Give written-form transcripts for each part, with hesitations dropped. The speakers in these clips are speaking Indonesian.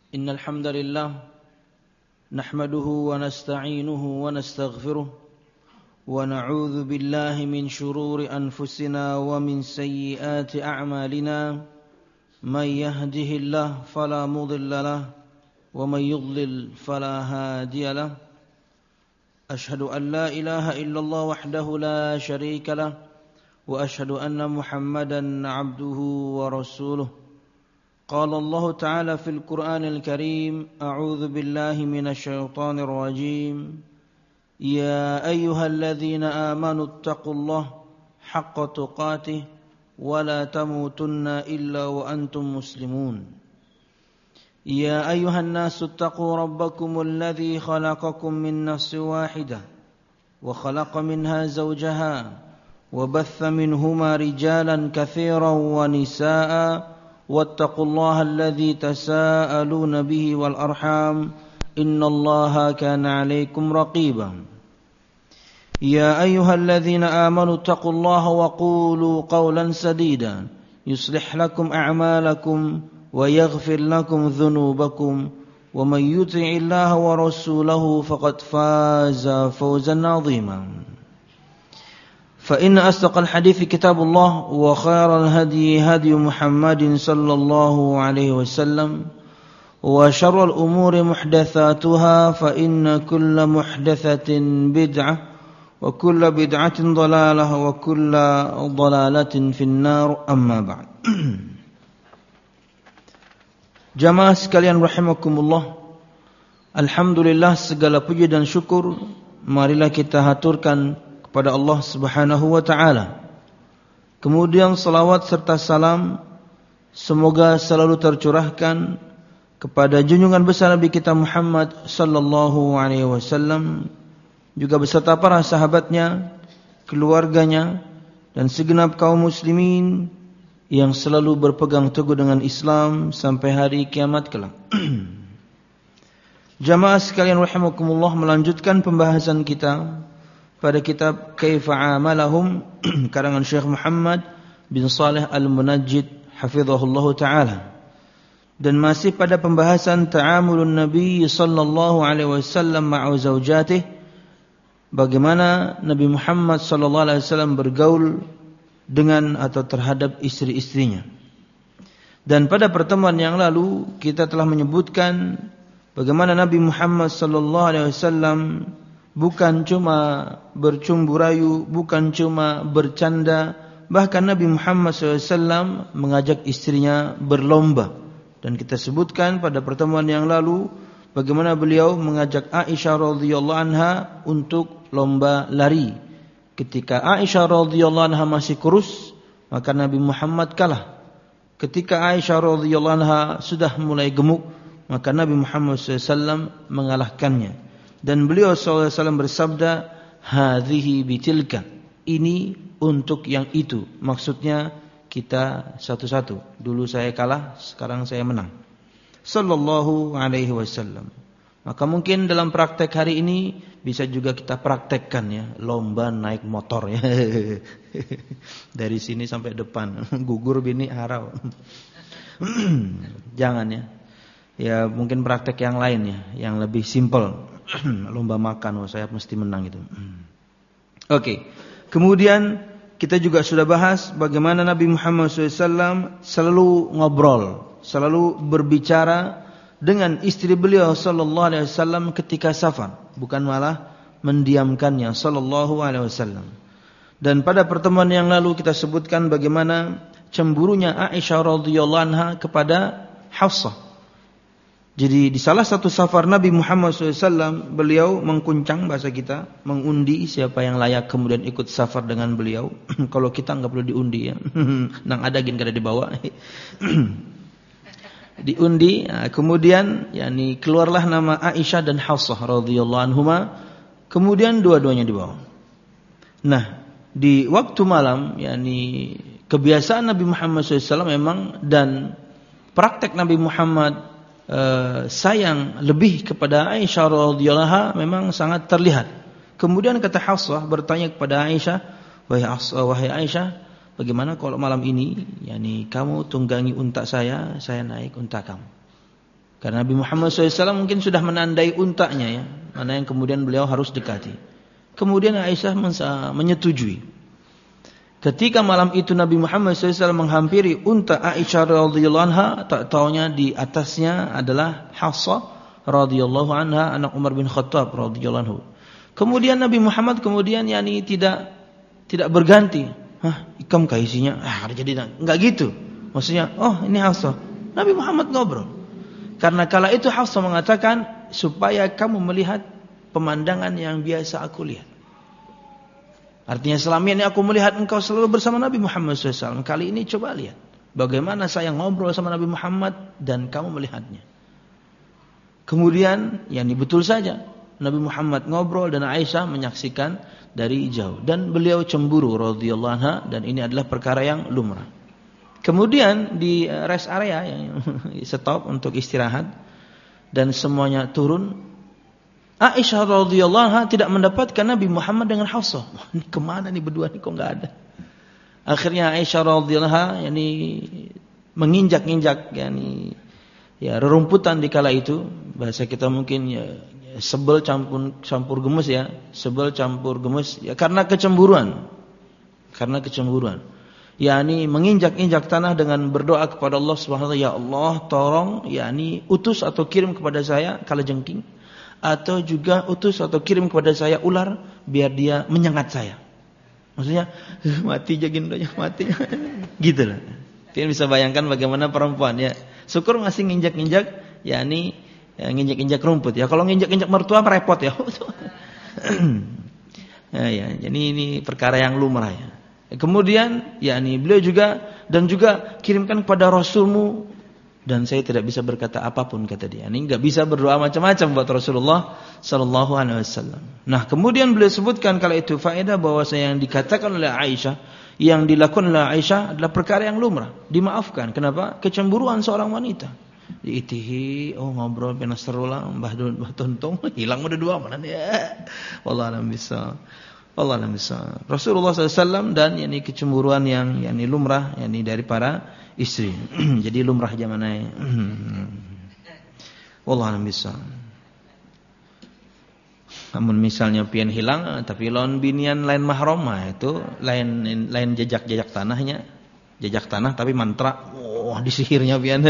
إن الحمد لله نحمده ونستعينه ونستغفره ونعوذ بالله من شرور أنفسنا ومن سيئات أعمالنا من يهده الله فلا مضل له ومن يضلل فلا هادي له أشهد أن لا إله إلا الله وحده لا شريك له وأشهد أن محمدا عبده ورسوله قال الله تعالى في القرآن الكريم أعوذ بالله من الشيطان الرجيم يا أيها الذين آمنوا اتقوا الله حق تقاته ولا تموتن إلا وأنتم مسلمون يا أيها الناس اتقوا ربكم الذي خلقكم من نفس واحدة وخلق منها زوجها وبث منهما رجالا كثيرا ونساء واتقوا الله الذي تساءلون به والأرحام إن الله كان عليكم رقيبا يا أيها الذين آمنوا اتقوا الله وقولوا قولا سديدا يصلح لكم أعمالكم ويغفر لكم ذنوبكم ومن يطع الله ورسوله فقد فاز فوزا عظيما فإن أصدق الحديث كتاب الله وخير الهدي هدي محمد صلى الله عليه وسلم وشر الأمور محدثاتها فإن كل محدثة بدعة وكل بدعة ضلالة وكل ضلالة في النار أما بعد. Jamaah sekalian rahimakumullah, alhamdulillah segala puji dan syukur marilah kita haturkan kepada Allah Subhanahu wa taala. Kemudian salawat serta salam semoga selalu tercurahkan kepada junjungan besar Nabi kita Muhammad sallallahu alaihi wasallam, juga beserta para sahabatnya, keluarganya dan segenap kaum muslimin yang selalu berpegang teguh dengan Islam sampai hari kiamat kelak. Jamaah sekalian rahimakumullah, melanjutkan pembahasan kita pada kitab Kaifa Amalahum karangan Syekh Muhammad bin Saleh Al-Munajjid hafizahullah taala, dan masih pada pembahasan ta'amulun Nabi sallallahu alaihi wasallam ma'a zaujatih, bagaimana Nabi Muhammad sallallahu alaihi wasallam bergaul dengan atau terhadap istri-istrinya. Dan pada pertemuan yang lalu kita telah menyebutkan bagaimana Nabi Muhammad sallallahu alaihi wasallam bukan cuma bercumbu rayu, bukan cuma bercanda, bahkan Nabi Muhammad SAW mengajak istrinya berlomba. Dan kita sebutkan pada pertemuan yang lalu bagaimana beliau mengajak Aisyah radhiyallahu anha untuk lomba lari. Ketika Aisyah radhiyallahu anha masih kurus, maka Nabi Muhammad kalah. Ketika Aisyah radhiyallahu anha sudah mulai gemuk, maka Nabi Muhammad SAW mengalahkannya. Dan beliau SAW bersabda, hadhihi bitilka, ini untuk yang itu. Maksudnya kita satu-satu. Dulu saya kalah, sekarang saya menang. Sallallahu alaihi wasallam. Maka mungkin dalam praktek hari ini bisa juga kita praktekkan ya, lomba naik motor ya. Dari sini sampai depan, gugur bini harau. Jangan ya. Ya mungkin praktek yang lain ya, yang lebih simple. Lomba makan, saya mesti menang gitu. Oke. Kemudian kita juga sudah bahas bagaimana Nabi Muhammad SAW selalu ngobrol, selalu berbicara dengan istri beliau sallallahu alaihi wasallam ketika safar, bukan malah mendiamkannya sallallahu alaihi wasallam. Dan pada pertemuan yang lalu kita sebutkan bagaimana cemburunya Aisyah radhiyallahu anha kepada Hafsah. Jadi di salah satu safar Nabi Muhammad SAW, beliau mengkuncang, bahasa kita, mengundi siapa yang layak kemudian ikut safar dengan beliau. Kalau kita nggak perlu diundi ya, nang ada gin kada dibawa. Diundi, kemudian yakni keluarlah nama Aisyah dan Hafsah radhiyallahu anhuma, kemudian dua-duanya dibawa. Nah, di waktu malam, yakni kebiasaan Nabi Muhammad SAW memang, dan praktek Nabi Muhammad sayang lebih kepada Aisyah radhiyallahu anha memang sangat terlihat. Kemudian kata Hafsah bertanya kepada Aisyah, wahai Aisyah, bagaimana kalau malam ini, yakni kamu tunggangi unta saya naik unta kamu. Karena Nabi Muhammad SAW mungkin sudah menandai untanya ya, mana yang kemudian beliau harus dekati. Kemudian Aisyah menyetujui. Ketika malam itu Nabi Muhammad SAW menghampiri unta Aisyah radhiyallahu anha, tak taunya di atasnya adalah Hafsah radhiyallahu anha, anak Umar bin Khattab radhiyallahu anhu. Kemudian Nabi Muhammad tidak berganti. Ikam kaisinya, jadi enggak gitu. Maksudnya, ini Hafsah. Nabi Muhammad ngobrol. Karena kala itu Hafsah mengatakan, supaya kamu melihat pemandangan yang biasa aku lihat. Artinya selama ini aku melihat engkau selalu bersama Nabi Muhammad SAW. Kali ini coba lihat bagaimana saya ngobrol sama Nabi Muhammad dan kamu melihatnya. Kemudian, betul saja Nabi Muhammad ngobrol dan Aisyah menyaksikan dari jauh. Dan beliau cemburu radhiyallahu anha, dan ini adalah perkara yang lumrah. Kemudian di rest area yang stop untuk istirahat dan semuanya turun. Aisyah radhiyallahu anha tidak mendapatkan Nabi Muhammad dengan Hafsah. Ini kemana nih berdua nih, kok enggak ada? Akhirnya Aisyah radhiyallahu anha menginjak-injak rerumputan di kala itu. Bahasa kita mungkin sebel campur gemes ya, sebel campur gemes ya, karena kecemburuan. Menginjak-injak tanah dengan berdoa kepada Allah Subhanahu wa taala, ya Allah tolong utus atau kirim kepada saya kalajengking, atau juga utus atau kirim kepada saya ular biar dia menyengat saya. Maksudnya mati jagindanya mati. Gitulah. Kalian bisa bayangkan bagaimana perempuan ya. Syukur masih nginjak-injak nginjak-injak rumput ya. Kalau nginjak-injak mertua repot ya. Jadi ini perkara yang lumrah ya. Kemudian beliau juga kirimkan kepada Rasulmu, dan saya tidak bisa berkata apapun, kata dia. Ini enggak bisa berdoa macam-macam buat Rasulullah sallallahu alaihi wasallam. Nah, kemudian beliau sebutkan kala itu faedah bahwa yang dikatakan oleh Aisyah, yang dilakukan oleh Aisyah adalah perkara yang lumrah, dimaafkan. Kenapa? Kecemburuan seorang wanita. Diitihi, ngobrol penasrullah, mbah tuntung, hilang udah dua mana dia. Wallahu a'lam bishawab. Rasulullah SAW dan kecemburuan yang lumrah dari para istri. Jadi lumrah zamannya. Wallahu a'lam bishawab. Namun misalnya pian hilang tapi lawan binian lain mahram, itu lain jejak tanahnya. Jejak tanah tapi mantra. Disihirnya pian.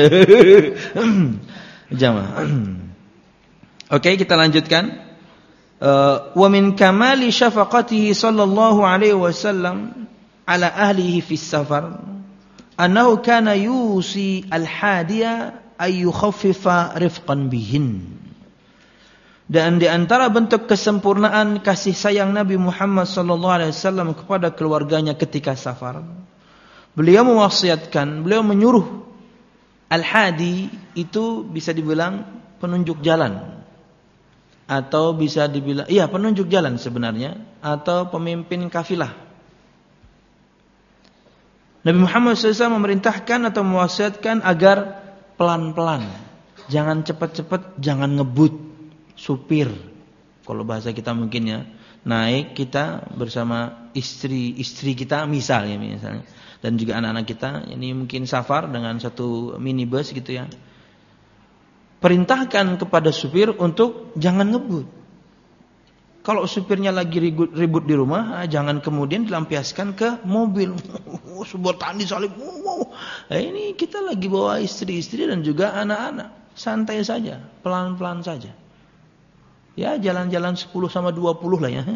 Jamaah. Oke, kita lanjutkan. Wa min kamali syafaqatihi sallallahu alaihi wasallam ala ahlihi fi safar annahu kana yusi al-hadiya ay yukhaffifa rifqan bihin. Dan di antara bentuk kesempurnaan kasih sayang Nabi Muhammad sallallahu alaihi wasallam kepada keluarganya ketika safar, beliau mewasiatkan, beliau menyuruh al-hadi, itu bisa dibilang penunjuk jalan, atau bisa dibilang penunjuk jalan sebenarnya, atau pemimpin kafilah. Nabi Muhammad SAW memerintahkan atau mewasiatkan agar pelan-pelan, jangan cepat-cepat, jangan ngebut. Supir, kalau bahasa kita mungkin ya, naik kita bersama istri kita misalnya, dan juga anak-anak kita, ini mungkin safar dengan satu minibus gitu ya. Perintahkan kepada supir untuk jangan ngebut. Kalau supirnya lagi ribut di rumah, jangan kemudian dilampiaskan ke mobil. Sebuah tandi salib. Ini kita lagi bawa istri-istri dan juga anak-anak. Santai saja, pelan-pelan saja. Ya jalan-jalan 10 sama 20 lah ya.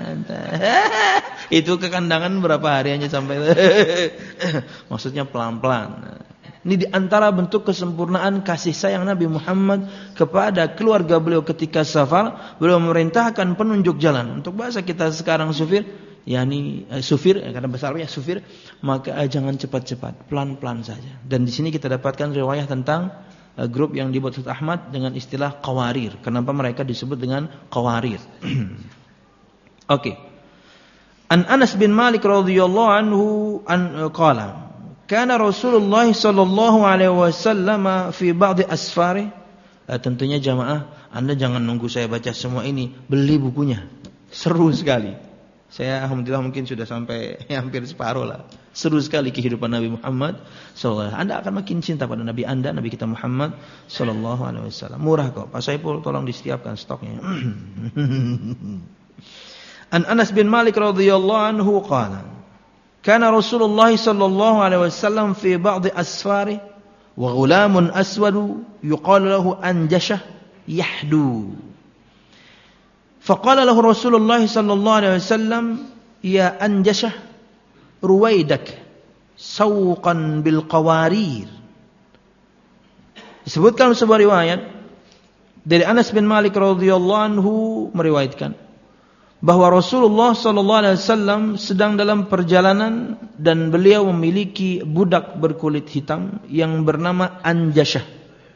Itu kekandangan berapa hari hanya sampai. Maksudnya pelan-pelan. Ini diantara bentuk kesempurnaan kasih sayang Nabi Muhammad kepada keluarga beliau ketika safar. Beliau memerintahkan penunjuk jalan. Untuk bahasa kita sekarang supir, supir, karena bahasa Arabnya supir, maka jangan cepat-cepat, pelan-pelan saja. Dan di sini kita dapatkan riwayat tentang grup yang dibuat Ustaz Ahmad dengan istilah qawarir. Kenapa mereka disebut dengan qawarir? Oke. An Anas bin Malik radhiyallahu anhu qala kana Rasulullah sallallahu alaihi wasallam fi ba'd asfari. Tentunya jamaah, Anda jangan nunggu saya baca semua ini, beli bukunya. Seru sekali. Saya alhamdulillah mungkin sudah sampai hampir separuh lah. Seru sekali kehidupan Nabi Muhammad SAW. Anda akan makin cinta pada Nabi Anda, Nabi kita Muhammad SAW. Murah kok. Pak Saiful tolong disiapkan stoknya. An Anas bin Malik radhiyallahu anhu qala, kana Rasulullah sallallahu alaihi wasallam fi ba'd asfari wa ghulamun aswadu yuqalu lahu Anjashah yahdu. Faqala lahu Rasulullah sallallahu alaihi wasallam, ya Anjashah ruwaidak sawqan bil qawarir. Disebutkan sebuah riwayat dari Anas bin Malik radhiyallahu anhu meriwayatkan bahwa Rasulullah sallallahu alaihi wasallam sedang dalam perjalanan dan beliau memiliki budak berkulit hitam yang bernama Anjashah.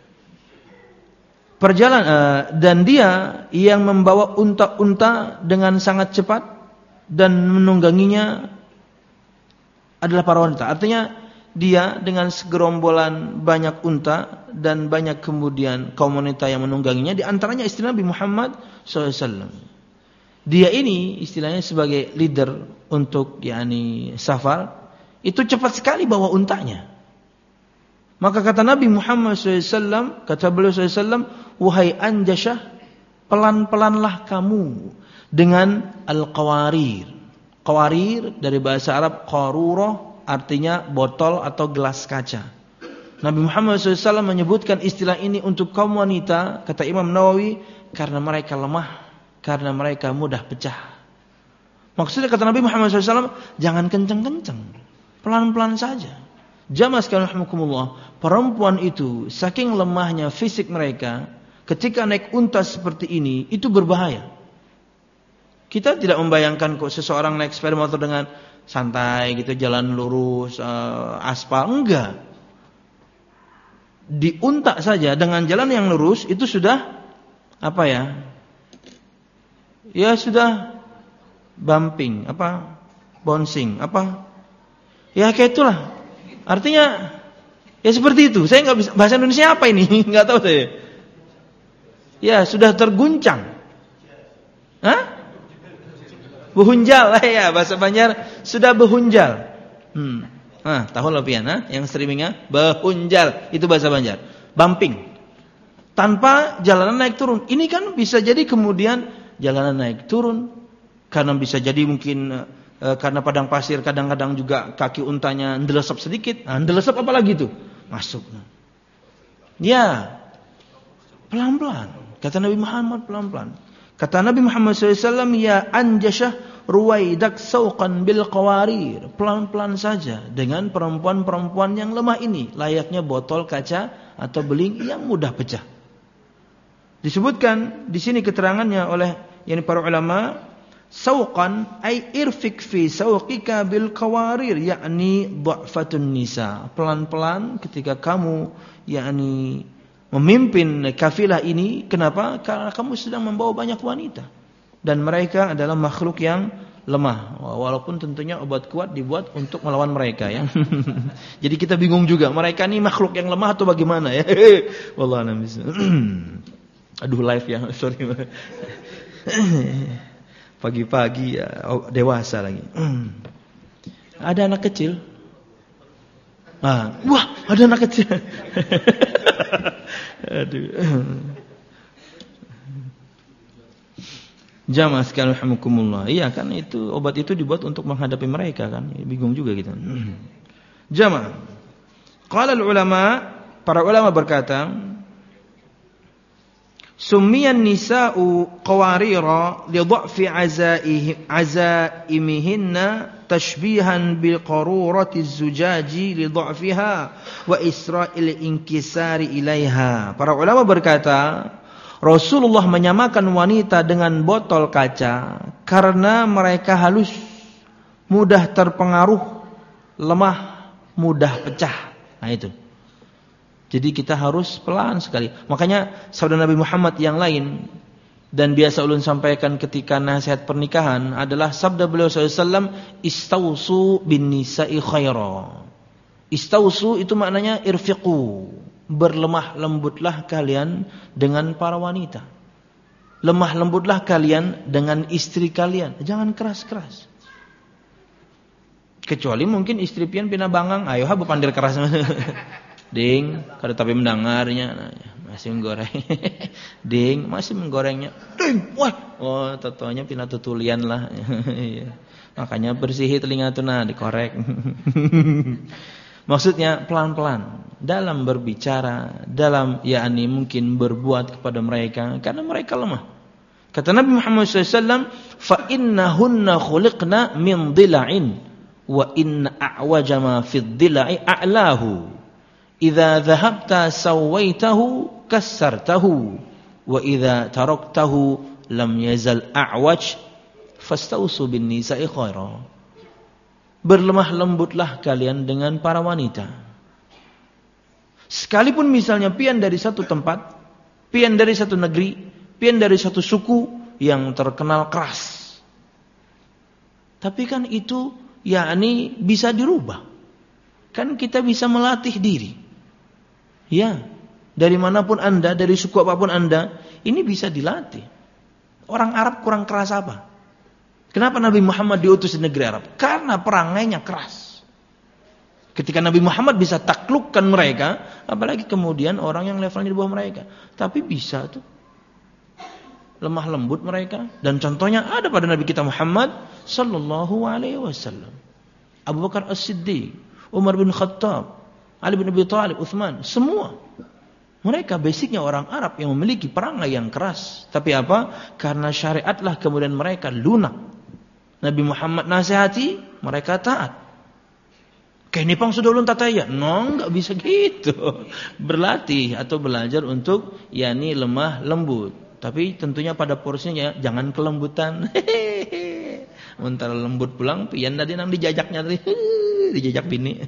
Dan dia yang membawa unta-unta dengan sangat cepat dan menungganginya adalah para wanita. Artinya dia dengan segerombolan banyak unta dan banyak kemudian kaum wanita yang menungganginya, di antaranya istri Nabi Muhammad SAW. Dia ini istilahnya sebagai leader untuk safar, itu cepat sekali bawa untanya. Maka kata Nabi Muhammad SAW, kata beliau SAW, wahai Anjashah, pelan-pelanlah kamu dengan al-qawarir. Qawarir dari bahasa Arab qarurah, artinya botol atau gelas kaca. Nabi Muhammad SAW menyebutkan istilah ini untuk kaum wanita, kata Imam Nawawi, karena mereka lemah, karena mereka mudah pecah. Maksudnya kata Nabi Muhammad SAW, jangan kenceng-kenceng, pelan-pelan saja. Jamaah sekalian rahimakumullah, perempuan itu saking lemahnya fisik mereka, ketika naik unta seperti ini itu berbahaya. Kita tidak membayangkan kok seseorang naik sepeda motor dengan santai gitu, jalan lurus, aspal, enggak. Di unta saja dengan jalan yang lurus itu sudah ya sudah bumping, bouncing, ya kayak itulah. Artinya ya seperti itu. Saya nggak bisa bahasa Indonesia apa ini, nggak tahu saya. Ya sudah terguncang. Hah? Behunjal lah ya, bahasa Banjar sudah behunjal. Tahu lah pian, yang streamingnya behunjal itu bahasa Banjar. Bumping. Tanpa jalanan naik turun. Ini kan bisa jadi kemudian jalanan naik turun karena bisa jadi mungkin karena padang pasir kadang-kadang juga kaki untanya ndelesep sedikit. Ndelesep apa lagi tuh? Masuk. Ya, pelan-pelan. Kata Nabi Muhammad pelan-pelan. Kata Nabi Muhammad SAW, ya Anjashah ruwaidak sawqan bil qawarir. Pelan-pelan saja dengan perempuan-perempuan yang lemah ini, layaknya botol kaca atau beling yang mudah pecah. Disebutkan di sini keterangannya oleh para ulama, sawqan ay irfik fi sawqika bil qawarir, yakni dha'fatun nisa. Pelan-pelan ketika kamu memimpin kafilah ini. Kenapa? Karena kamu sedang membawa banyak wanita dan mereka adalah makhluk yang lemah. Walaupun tentunya obat kuat dibuat untuk melawan mereka ya. Jadi kita bingung juga, mereka ini makhluk yang lemah atau bagaimana ya? Wallahu a'lam bishawab. Aduh live ya, sorry. Pagi-pagi ya, dewasa lagi. Ada anak kecil. Wah, ada anak kecil. Aduh. Jamaah sekalian rahimakumullah. Iya kan, itu obat itu dibuat untuk menghadapi mereka kan. Bingung juga kita. Jamaah. Qala ulama, para ulama berkata, summiyan nisa'u qawarira li dha'fi azaimihinna tashbihan bil qarurati zujaji li dha'fiha wa isra'il inkisari ilaiha. Para ulama berkata, Rasulullah menyamakan wanita dengan botol kaca karena mereka halus, mudah terpengaruh, lemah, mudah pecah. Nah itu. Jadi kita harus pelan sekali. Makanya sabda Nabi Muhammad yang lain dan biasa ulun sampaikan ketika nasihat pernikahan adalah sabda beliau SAW, istausu bin nisa'i khaira. Istausu itu maknanya irfiqu, berlemah lembutlah kalian dengan para wanita. lemah lembutlah kalian dengan istri kalian. Jangan keras-keras. Kecuali mungkin istri pian pina bangang, ayo habu pandir keras. Ding, kada tapi mendengarnya, masih menggoreng. Ding, masih menggorengnya. Ding, wah, oh totonya pina tutulian lah. Makanya bersihi telinga tu nah dikorek. Maksudnya pelan-pelan dalam berbicara, dalam yakni mungkin berbuat kepada mereka karena mereka lemah. Kata Nabi Muhammad SAW, fa innahunna khuliqna min dhila'in wa inna a'waja ma fi dhilai a'lahu. Idza dhahabta sawaitahu kassartahu wa idza taraktahu lam yazal a'waj fastausu bin nisa'i khaira. Berlemah lembutlah kalian dengan para wanita. Sekalipun misalnya pian dari satu tempat, pian dari satu negeri, pian dari satu suku yang terkenal keras. Tapi kan itu yakni bisa dirubah. Kan kita bisa melatih diri. Ya, dari manapun Anda, dari suku apapun Anda, ini bisa dilatih. Orang Arab kurang keras apa? Kenapa Nabi Muhammad diutus di negeri Arab? Karena perangainya keras. Ketika Nabi Muhammad bisa taklukkan mereka, apalagi kemudian orang yang levelnya di bawah mereka. Tapi bisa tuh. Lemah lembut mereka. Dan contohnya ada pada Nabi kita Muhammad sallallahu alaihi wasallam. Abu Bakar As-Siddiq, Umar bin Khattab, Ali bin Abi Thalib, Uthman, semua. Mereka basicnya orang Arab yang memiliki perangai yang keras. Tapi apa? Karena syariatlah kemudian mereka lunak. Nabi Muhammad nasihati, mereka taat. Kayak nipang sudah ulun tataya. No, enggak bisa gitu. Berlatih atau belajar untuk yakni lemah lembut. Tapi tentunya pada porsinya jangan kelembutan. Mentara lembut pulang, pian tadi nang dijajaknya tadi. Dijajak bini.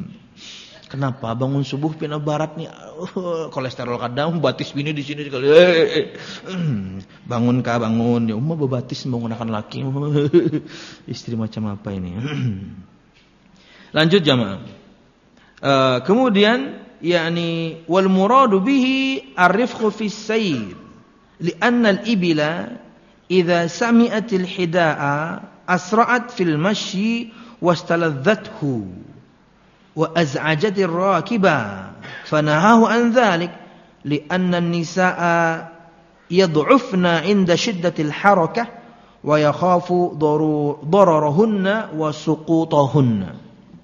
Kenapa bangun subuh pina barat nih? Kolesterol kadang batis bini di sini sekali. Bangun kah bangun? Ya umma bebatis menggunakan laki. Istri macam apa ini? Lanjut jamaah. Kemudian yakni wal muradu bihi ar-rifqu fi sayr. Li'anna al-ibila idza sami'atil hida'a asra'at fil mashyi wastaladzathu wa az'ajatir rakiba fanahahu an dhalik li'anna an-nisaa yad'ufna 'inda shiddatil harakah wa yakhafu dararahunna wa suqutahunna.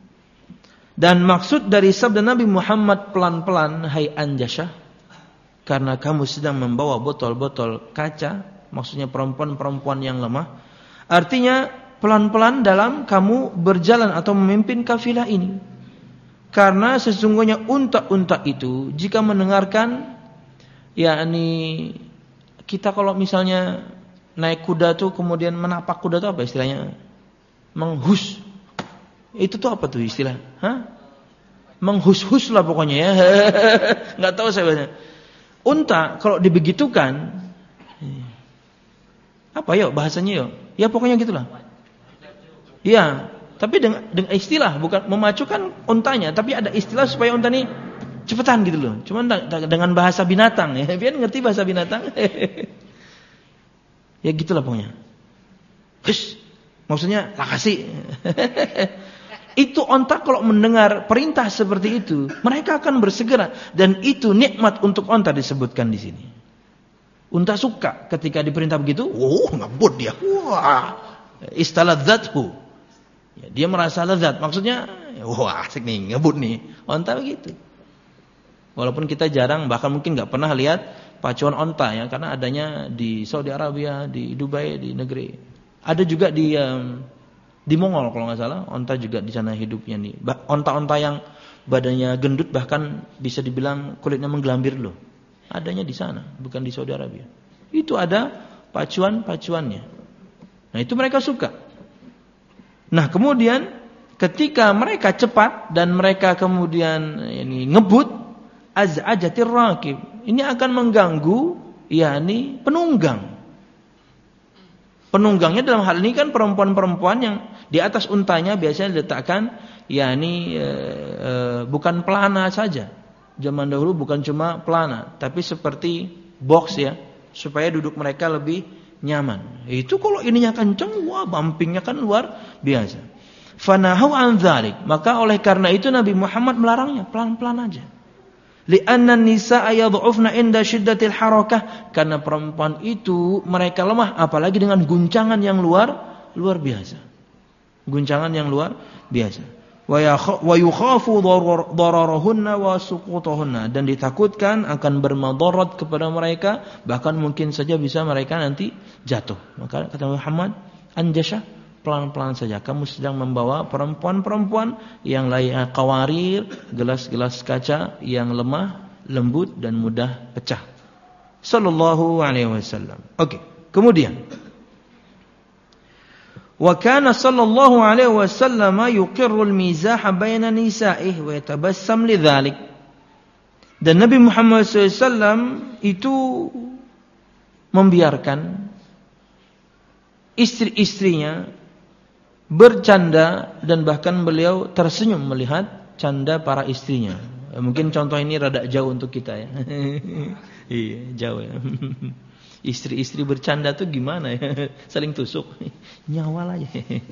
Dan maksud dari sabda Nabi Muhammad pelan-pelan, hai Anjasyah, karena kamu sedang membawa botol-botol kaca, maksudnya perempuan-perempuan yang lemah. Artinya pelan-pelan dalam kamu berjalan atau memimpin kafilah ini. Karena sesungguhnya unta-unta itu jika mendengarkan, yakni kita kalau misalnya naik kuda tuh kemudian menapak kuda tuh apa istilahnya? Menghus. Itu tuh apa tuh istilah? Hah? Menghus-hus lah pokoknya ya. Enggak tahu saya bahasanya. Unta kalau dibegitukan apa yuk bahasanya yuk? Ya pokoknya gitulah. Iya. Tapi dengan istilah, bukan memacukan untanya, tapi ada istilah supaya unta ini cepetan gitu loh. Cuman dengan bahasa binatang ya, biar ngerti bahasa binatang. Ya gitulah pokoknya. Hush, maksudnya lakasi. Itu unta kalau mendengar perintah seperti itu, mereka akan bersegera dan itu nikmat untuk unta disebutkan di sini. Unta suka ketika diperintah begitu, ngebut dia. Wah, istaladzathu. Ya, dia merasa lezat. Maksudnya, wah asik nih, ngebut nih. Onta begitu. Walaupun kita jarang, bahkan mungkin nggak pernah lihat pacuan onta ya, karena adanya di Saudi Arabia, di Dubai, di negeri. Ada juga di Mongol kalau nggak salah, onta juga di sana hidupnya nih. Onta-onta yang badannya gendut bahkan bisa dibilang kulitnya menggelambir loh. Adanya di sana, bukan di Saudi Arabia. Itu ada pacuan-pacuannya. Nah itu mereka suka. Nah kemudian ketika mereka cepat dan mereka kemudian ini ngebut, az'ajatir rakib, ini akan mengganggu yakni penunggang. Penunggangnya dalam hal ini kan perempuan-perempuan yang di atas untanya biasanya diletakkan yakni bukan pelana saja. Zaman dahulu bukan cuma pelana, tapi seperti box ya, supaya duduk mereka lebih nyaman. Itu kalau ininya kencang, wah bumpingnya kan luar biasa. Fanahu an dzalik, maka oleh karena itu Nabi Muhammad melarangnya pelan-pelan aja. Li'anna an-nisaa yad'ufna inda shiddatil harakah, karena perempuan itu mereka lemah apalagi dengan guncangan yang luar biasa. Guncangan yang luar biasa. Wa yukhafu dararahunna wa suqutuhunna, dan ditakutkan akan bermadarat kepada mereka, bahkan mungkin saja bisa mereka nanti jatuh. Maka kata Muhammad, anjasha, pelan-pelan saja. Kamu sedang membawa perempuan-perempuan yang layak qawarir, gelas-gelas kaca yang lemah, lembut dan mudah pecah. Sallallahu alaihi wasallam. Oke, kemudian wa kana sallallahu alaihi wasallam yuqirru al-mizah baina nisa'ihi wa yatabassam lidzalik. Dan Nabi Muhammad SAW itu membiarkan istri-istrinya bercanda dan bahkan beliau tersenyum melihat canda para istrinya. Mungkin contoh ini rada jauh untuk kita ya. Iya, jauh ya. Istri-istri bercanda tuh gimana ya? Saling tusuk. Nyawal aja.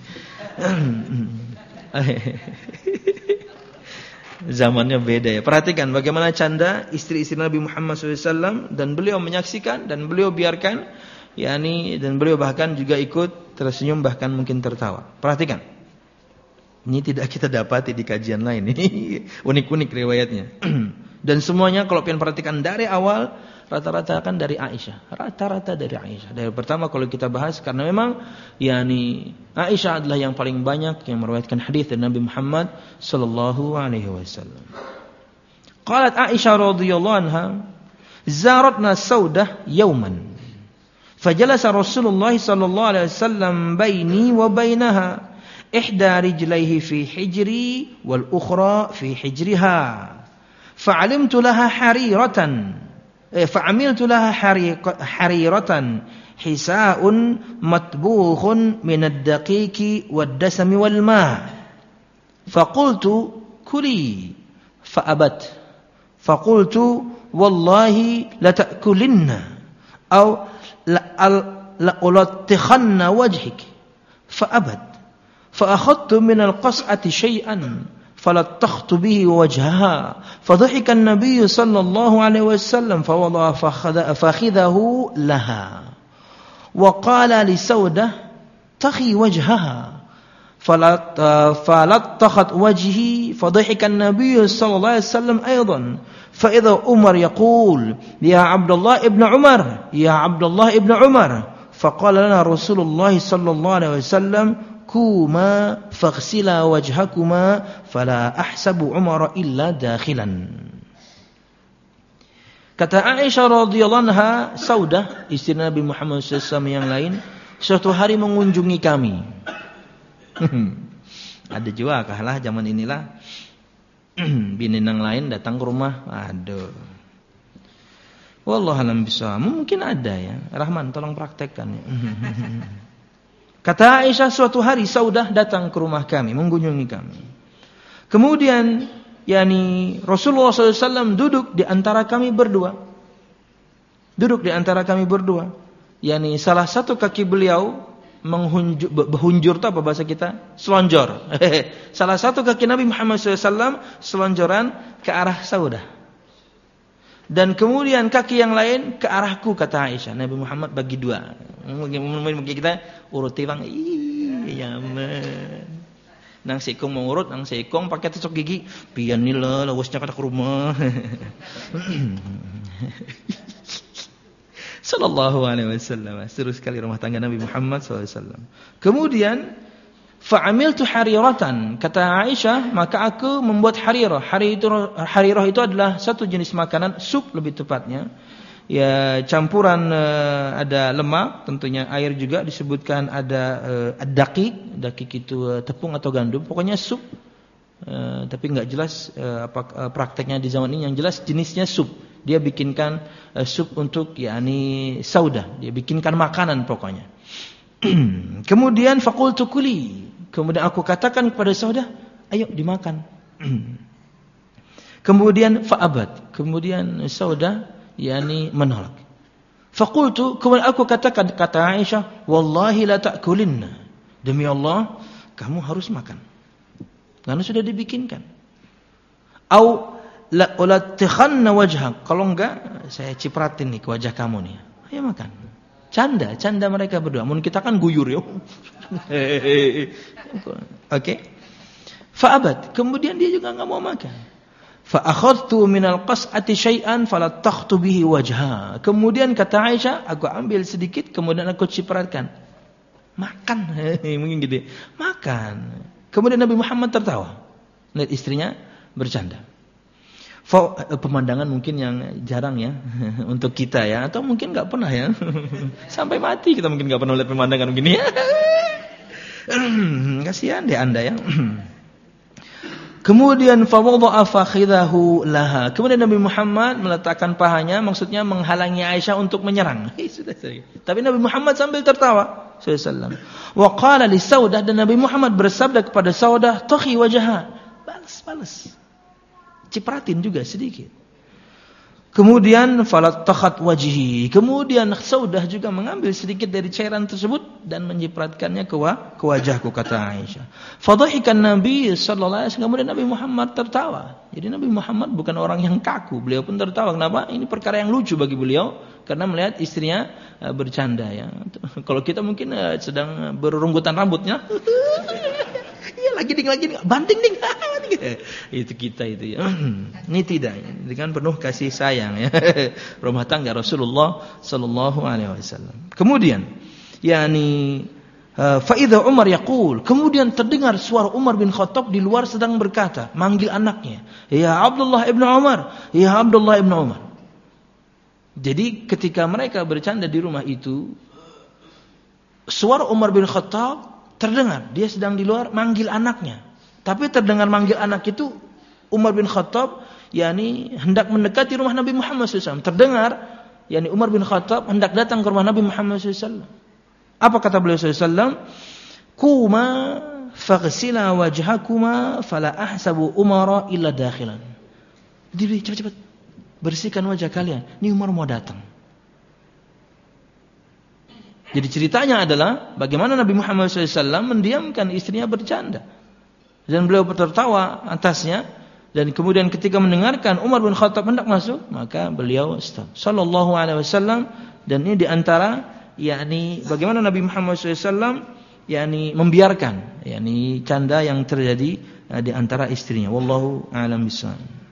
Zamannya beda ya. Perhatikan bagaimana canda istri-istri Nabi Muhammad SAW, dan beliau menyaksikan dan beliau biarkan, dan beliau bahkan juga ikut tersenyum, bahkan mungkin tertawa. Perhatikan. Ini tidak kita dapati di kajian lain. Unik-unik riwayatnya. Dan semuanya kalau pengen perhatikan dari awal, rata-rata kan dari Aisyah. Rata-rata dari Aisyah. Dari pertama kalau kita bahas, karena memang Aisyah adalah yang paling banyak yang meriwayatkan hadis dari Nabi Muhammad sallallahu alaihi wasallam. Qalat Aisyah radhiyallahu anha, zaratna Saudah yawman. Fajalasa Rasulullah sallallahu alaihi wasallam baini wa bainaha, ihda rijlaihi fi hijri wal ukhra fi hijriha. Fa'alimtu laha hariratan فعملت لها حريرة حساء مطبوخ من الدقيق والدسم والماء فقلت كلي فأبت فقلت والله لتأكلن أو لألطخن وجهك فأبت فأخذت من القصعة شيئا فلطخت به وجهها فضحك النبي صلى الله عليه وسلم فوضع فخذه لها وقال لسودة تخي وجهها فلطخت وجهي فضحك النبي صلى الله عليه وسلم أيضا فإذا عمر يقول يا عبد الله ابن عمر يا عبد الله ابن عمر فقال لنا رسول الله صلى الله عليه وسلم kuma faghsila wajhakuma fala ahsabu Umar illa dakhilan. Kata Aisyah radhiyallahu anha, Saudah istri Nabi Muhammad SAW yang lain suatu hari mengunjungi kami. Ada juga kahlah zaman inilah bini nang lain datang ke rumah. Aduh. Wallahu alam bisawab. Mungkin ada ya. Rahman tolong praktekkan ya. Kata Aisyah, suatu hari Saudah datang ke rumah kami, mengunjungi kami. Kemudian, Rasulullah SAW duduk di antara kami berdua. Duduk di antara kami berdua. Salah satu kaki beliau berhunjur, apa bahasa kita? Selonjor. Salah satu kaki Nabi Muhammad SAW selonjoran ke arah Saudah. Dan kemudian kaki yang lain ke arahku, kata Aisyah. Nabi Muhammad bagi dua. Mungkin kita uruti bang. Iya men. Nang sikong mau urut, nang sikong pakai tusuk gigi. Pian nila lawasnya kata ke rumah. Sallallahu alaihi wasallam. Seru sekali rumah tangga Nabi Muhammad SAW. Kemudian fa'amiltu hariratan, kata Aisyah, maka aku membuat harirah. Harirah itu adalah satu jenis makanan, sup lebih tepatnya. Ya, campuran ada lemak, tentunya air juga disebutkan, ada dakik itu tepung atau gandum, pokoknya sup. Tapi enggak jelas apa prakteknya di zaman ini, yang jelas jenisnya sup. Dia bikinkan sup untuk Saudah, dia bikinkan makanan pokoknya. Kemudian faqultu kuli, kemudian aku katakan kepada Saudah, ayo dimakan. Kemudian fa'abat, kemudian Saudah menolak. Faqultu, kemudian aku katakan, kata Aisyah, wallahi la ta'kulinna. Demi Allah, kamu harus makan. Karena sudah dibikinkan. Au la ulattikhanna wajhak. Kalau enggak, saya cipratin nih ke wajah kamu nih. Ayo makan. Canda mereka berdua. Mun kita kan guyur ya. Oke. Fa'abat. Kemudian dia juga enggak mau makan. Fa akhadtu minal qas'ati syai'an falattakhtu bihi wajha. Kemudian kata Aisyah, aku ambil sedikit kemudian aku cipratkan. Makan. Mungkin gitu. Makan. Kemudian Nabi Muhammad tertawa. Lihat istrinya bercanda. Pemandangan mungkin yang jarang ya untuk kita ya, atau mungkin enggak pernah ya. Sampai mati kita mungkin enggak pernah lihat pemandangan begini ya. Kasihan deh Anda ya. Kemudian fawadha'a fakhidahu laha. Kemudian Nabi Muhammad meletakkan pahanya, maksudnya menghalangi Aisyah untuk menyerang. Tapi Nabi Muhammad sambil tertawa sallallahu alaihi wasallam. Wa qala li Saudah, dan Nabi Muhammad bersabda kepada Saudah, "Takhi wajha." Balas. Cipratin juga sedikit. Kemudian falattakhat wajhi. Kemudian Saudah juga mengambil sedikit dari cairan tersebut dan mencipratkannya ke wajahku, kata Aisyah. Fadhahikan Nabi sallallahu alaihi wasallam. Kemudian Nabi Muhammad tertawa. Jadi Nabi Muhammad bukan orang yang kaku, beliau pun tertawa. Kenapa? Ini perkara yang lucu bagi beliau karena melihat istrinya bercanda ya. Kalau kita mungkin sedang berrunggutan rambutnya. Iya lagi banting ding. Itu kita itu ya. Ini tidak, dengan penuh kasih sayang ya. Rumah tangga Rasulullah sallallahu alaihi wasallam. Kemudian yakni fa idza Umar yaqul, kemudian terdengar suara Umar bin Khattab di luar sedang berkata, manggil anaknya, ya Abdullah ibn Umar, ya Abdullah ibn Umar. Jadi ketika mereka bercanda di rumah itu, suara Umar bin Khattab terdengar, dia sedang di luar manggil anaknya. Tapi terdengar manggil anak itu, Umar bin Khattab yakni hendak mendekati rumah Nabi Muhammad SAW. Terdengar yakni Umar bin Khattab hendak datang ke rumah Nabi Muhammad SAW. Apa kata beliau SAW? Kuma faghsila wajhakuma fala ahsabu Umara illa dakhilan. Jadi cepat-cepat bersihkan wajah kalian. Ini Umar mau datang. Jadi ceritanya adalah bagaimana Nabi Muhammad SAW mendiamkan istrinya bercanda. Dan beliau tertawa atasnya. Dan kemudian ketika mendengarkan Umar bin Khattab hendak masuk, maka beliau stop. Sallallahu alaihi wasallam. Dan ini diantara yakni bagaimana Nabi Muhammad SAW yakni membiarkan yakni canda yang terjadi di antara istrinya. Wallahu a'lam bishawab.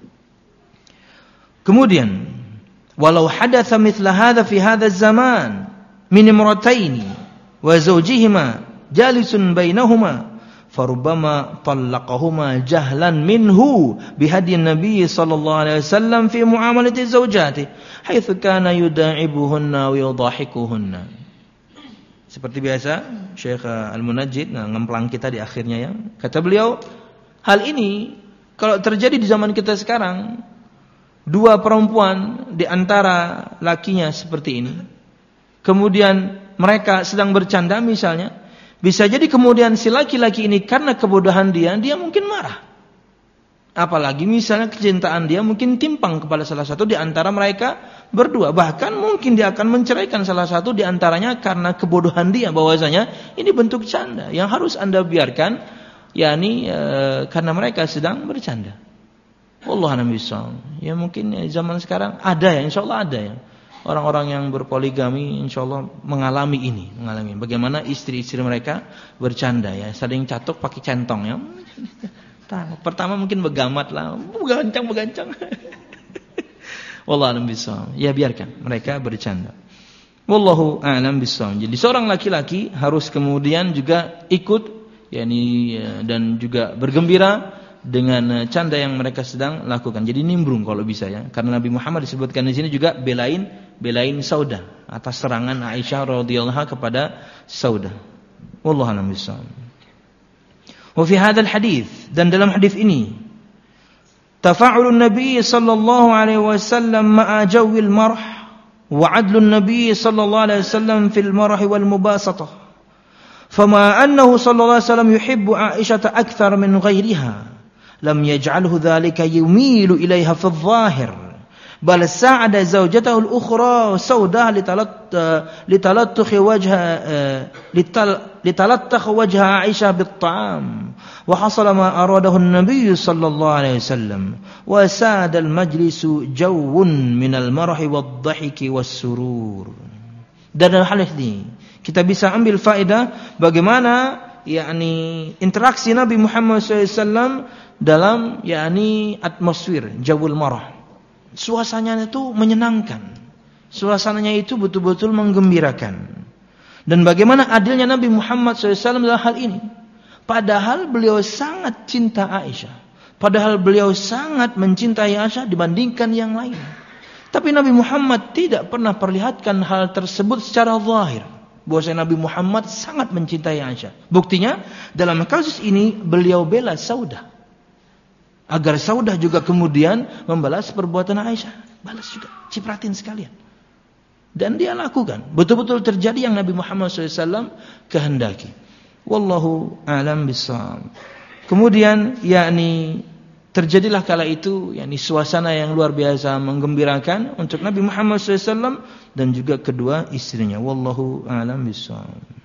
Kemudian, walau hadatsa mithla hadza fi hadha zaman min imrataini wa zawjihima jalisun bainahuma farubbama talaqahuma jahlan minhu bihadi Nabi sallallahu alaihi wasallam fi muamalati zawjati haitsu kana yuda'ibuhunna wa yudahikuhunna. Seperti biasa Syekh Al-Munajjid ngemplang kita di akhirnya ya. Kata beliau, hal ini kalau terjadi di zaman kita sekarang, dua perempuan di antara lakinya seperti ini, kemudian mereka sedang bercanda misalnya, bisa jadi kemudian si laki-laki ini karena kebodohan dia mungkin marah. Apalagi misalnya kecintaan dia mungkin timpang kepada salah satu di antara mereka berdua. Bahkan mungkin dia akan menceraikan salah satu di antaranya karena kebodohan dia, bahwasanya ini bentuk canda yang harus Anda biarkan, yakni karena mereka sedang bercanda. Wallahu a'lam bishawab. Ya mungkin zaman sekarang ada ya, insyaallah ada ya. Orang-orang yang berpoligami insyaallah mengalami bagaimana istri-istri mereka bercanda ya, saling catuk pakai centong ya. Pertama mungkin begamat lah, begancang. Wallahu a'lam bishawab. Ya biarkan mereka bercanda. Wallahu a'lam bishawab. Jadi seorang laki-laki harus kemudian juga ikut yakni dan juga bergembira dengan canda yang mereka sedang lakukan. Jadi nimbrung kalau bisa ya. Karena Nabi Muhammad disebutkan di sini juga belain Saudah atas serangan Aisyah radhiyallahu kepada Saudah. Wallahu a'lam bishawab. Wa fi hadzal hadis, dan dalam hadis ini tafa'ulun Nabi sallallahu alaihi wasallam ma'a jawil marh wa 'adlun Nabi sallallahu alaihi wasallam fil marh wal mubasatah. Fama annahu sallallahu alaihi wasallam yuhibbu Aisyah akthar min ghairiha lam yaj'alhu dhalika yumilu ilaiha fi adh-dhahir bal sa'ada zawjatahu al-ukhra Saudah litalattakh wajha Aisyah bit-ta'am wa hasala ma aradahu an-nabiy sallallahu alaihi wasallam wa sa'ada al-majlisu jawun min al-marhi wad-dhahiki was-surur. Dan dalam hal ini kita bisa ambil faedah bagaimana interaksi Nabi Muhammad SAW dalam atmosfer jawul marah. Suasananya itu menyenangkan. Suasananya itu betul-betul menggembirakan. Dan bagaimana adilnya Nabi Muhammad SAW dalam hal ini. Padahal beliau sangat cinta Aisyah. Padahal beliau sangat mencintai Aisyah dibandingkan yang lain. Tapi Nabi Muhammad tidak pernah perlihatkan hal tersebut secara zahir. Bahwasanya Nabi Muhammad sangat mencintai Aisyah. Buktinya dalam kasus ini beliau bela Saudah. Agar Saudah juga kemudian membalas perbuatan Aisyah. Balas juga, cipratin sekalian. Dan dia lakukan. Betul-betul terjadi yang Nabi Muhammad SAW kehendaki. Wallahu a'lam bishawab. Kemudian terjadilah kala itu suasana yang luar biasa menggembirakan untuk Nabi Muhammad SAW dan juga kedua istrinya. Wallahu a'lam bishawab.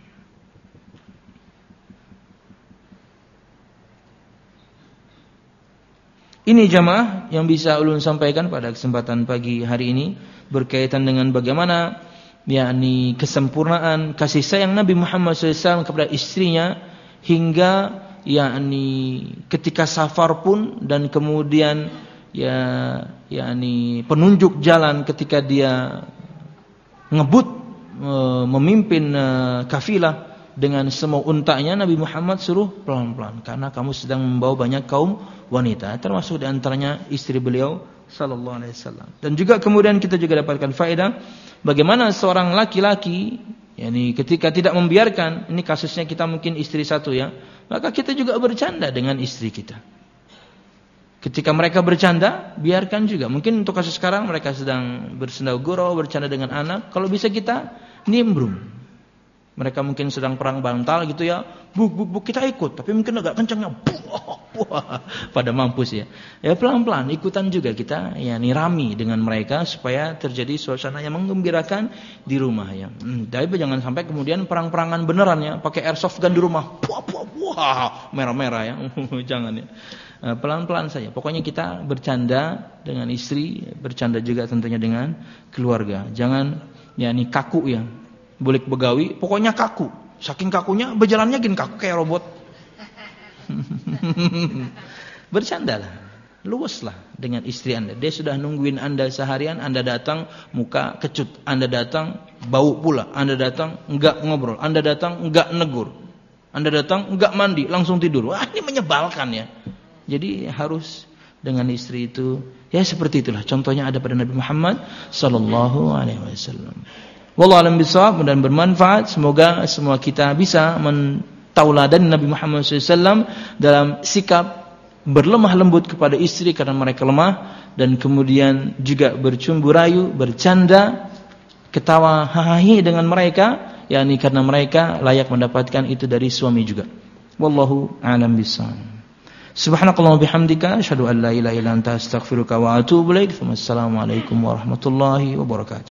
Ini jamaah yang bisa ulun sampaikan pada kesempatan pagi hari ini berkaitan dengan bagaimana kesempurnaan kasih sayang Nabi Muhammad SAW kepada istrinya hingga ketika safar pun dan kemudian penunjuk jalan ketika dia ngebut memimpin kafilah dengan semua untanya, Nabi Muhammad suruh pelan-pelan karena kamu sedang membawa banyak kaum wanita, termasuk di antaranya istri beliau sallallahu alaihi wasallam. Dan juga kemudian kita juga dapatkan faedah bagaimana seorang laki-laki ketika tidak membiarkan, ini kasusnya kita mungkin istri satu maka kita juga bercanda dengan istri kita. Ketika mereka bercanda, biarkan juga. Mungkin untuk kasus sekarang mereka sedang bersenda gurau, bercanda dengan anak, kalau bisa kita nimbrung. Mereka mungkin sedang perang bantal gitu buk kita ikut, tapi mungkin agak kencangnya pada mampus pelan-pelan ikutan juga kita rami dengan mereka supaya terjadi suasana yang menggembirakan di rumah tapi jangan sampai kemudian perang-perangan beneran pakai airsoft gun di rumah merah-merah jangan pelan-pelan saja. Pokoknya kita bercanda dengan istri, bercanda juga tentunya dengan keluarga. Jangan kaku bulik begawi, pokoknya kaku. Saking kakunya, berjalannya gini kaku kayak robot. Bercandalah, luaslah dengan istri Anda. Dia sudah nungguin Anda seharian, Anda datang muka kecut, Anda datang bau pula, Anda datang enggak ngobrol, Anda datang enggak negur, Anda datang enggak mandi, langsung tidur. Wah, ini menyebalkan Jadi harus dengan istri itu seperti itulah. Contohnya ada pada Nabi Muhammad sallallahu alaihi wasallam. Wallahu a'lam bishawab, dan bermanfaat. Semoga semua kita bisa mentauladani Nabi Muhammad SAW dalam sikap berlemah lembut kepada istri karena mereka lemah, dan kemudian juga bercumbu rayu, bercanda, ketawa hahaha dengan mereka, karena mereka layak mendapatkan itu dari suami juga. Wallahu a'lam bishawab. Subhanakallahumma bihamdika asyhadu an la ilaha illa anta astaghfiruka wa atubu ilaik. Wassalamualaikum warahmatullahi wabarakatuh.